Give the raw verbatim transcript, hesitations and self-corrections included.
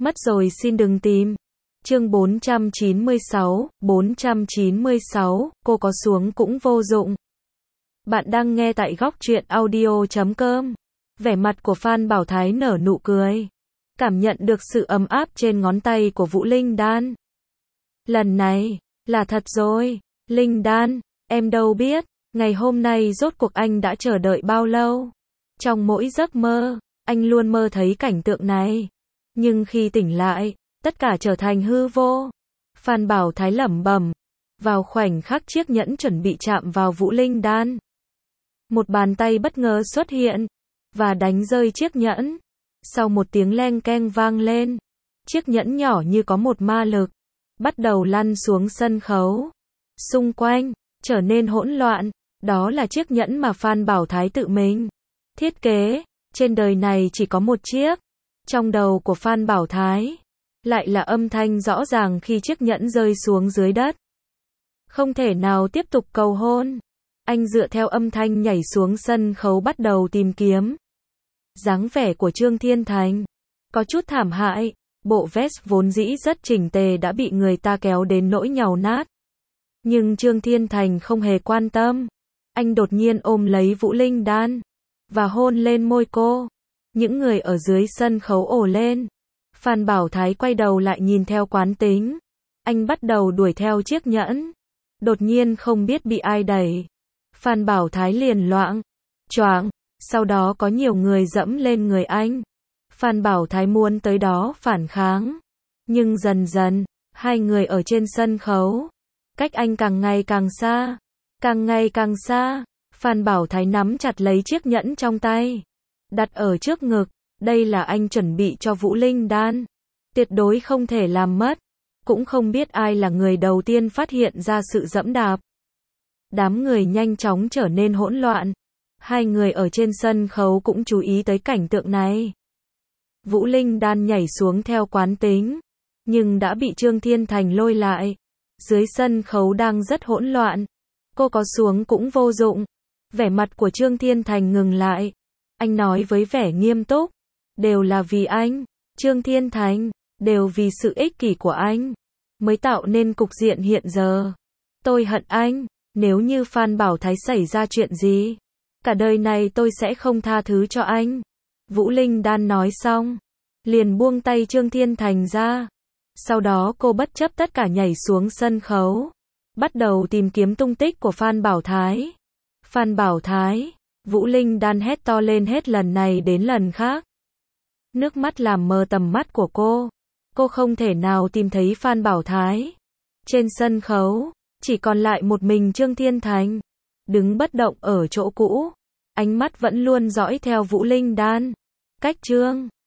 Mất rồi xin đừng tìm. Chương bốn trăm chín mươi sáu, bốn trăm chín mươi sáu, cô có xuống cũng vô dụng. Bạn đang nghe tại góc truyện audio chấm com. Vẻ mặt của Phan Bảo Thái nở nụ cười. Cảm nhận được sự ấm áp trên ngón tay của Vũ Linh Đan. Lần này, là thật rồi. Linh Đan, em đâu biết, ngày hôm nay rốt cuộc anh đã chờ đợi bao lâu. Trong mỗi giấc mơ, anh luôn mơ thấy cảnh tượng này. Nhưng khi tỉnh lại, tất cả trở thành hư vô. Phan Bảo Thái lẩm bẩm. Vào khoảnh khắc chiếc nhẫn chuẩn bị chạm vào Vũ Linh Đan, một bàn tay bất ngờ xuất hiện và đánh rơi chiếc nhẫn. Sau một tiếng leng keng vang lên, chiếc nhẫn nhỏ như có một ma lực bắt đầu lăn xuống sân khấu. Xung quanh trở nên hỗn loạn. Đó là chiếc nhẫn mà Phan Bảo Thái tự mình thiết kế. Trên đời này chỉ có một chiếc. Trong đầu của Phan Bảo Thái lại là âm thanh rõ ràng khi chiếc nhẫn rơi xuống dưới đất. Không thể nào tiếp tục cầu hôn. Anh dựa theo âm thanh nhảy xuống sân khấu bắt đầu tìm kiếm. Dáng vẻ của Trương Thiên Thành có chút thảm hại. Bộ vest vốn dĩ rất chỉnh tề đã bị người ta kéo đến nỗi nhàu nát. Nhưng Trương Thiên Thành không hề quan tâm. Anh đột nhiên ôm lấy Vũ Linh Đan và hôn lên môi cô. Những người ở dưới sân khấu ồ lên. Phan Bảo Thái quay đầu lại nhìn theo quán tính. Anh bắt đầu đuổi theo chiếc nhẫn. Đột nhiên không biết bị ai đẩy. Phan Bảo Thái liền loạng choạng. Sau đó có nhiều người dẫm lên người anh. Phan Bảo Thái muốn tới đó phản kháng. Nhưng dần dần, hai người ở trên sân khấu cách anh càng ngày càng xa. Càng ngày càng xa. Phan Bảo Thái nắm chặt lấy chiếc nhẫn trong tay, đặt ở trước ngực. Đây là anh chuẩn bị cho Vũ Linh Đan. Tuyệt đối không thể làm mất. Cũng không biết ai là người đầu tiên phát hiện ra sự dẫm đạp. Đám người nhanh chóng trở nên hỗn loạn. Hai người ở trên sân khấu cũng chú ý tới cảnh tượng này. Vũ Linh Đan nhảy xuống theo quán tính, nhưng đã bị Trương Thiên Thành lôi lại. Dưới sân khấu đang rất hỗn loạn. Cô có xuống cũng vô dụng. Vẻ mặt của Trương Thiên Thành ngừng lại. Anh nói với vẻ nghiêm túc. Đều là vì anh, Trương Thiên Thành, đều vì sự ích kỷ của anh mới tạo nên cục diện hiện giờ. Tôi hận anh. Nếu như Phan Bảo Thái xảy ra chuyện gì, cả đời này tôi sẽ không tha thứ cho anh. Vũ Linh Đan nói xong, liền buông tay Trương Thiên Thành ra. Sau đó cô bất chấp tất cả nhảy xuống sân khấu, bắt đầu tìm kiếm tung tích của Phan Bảo Thái. Phan Bảo Thái, Vũ Linh Đan hét to lên hết lần này đến lần khác. Nước mắt làm mờ tầm mắt của cô. Cô không thể nào tìm thấy Phan Bảo Thái. Trên sân khấu, chỉ còn lại một mình Trương Thiên Thành, đứng bất động ở chỗ cũ. Ánh mắt vẫn luôn dõi theo Vũ Linh Đan. Cách Trương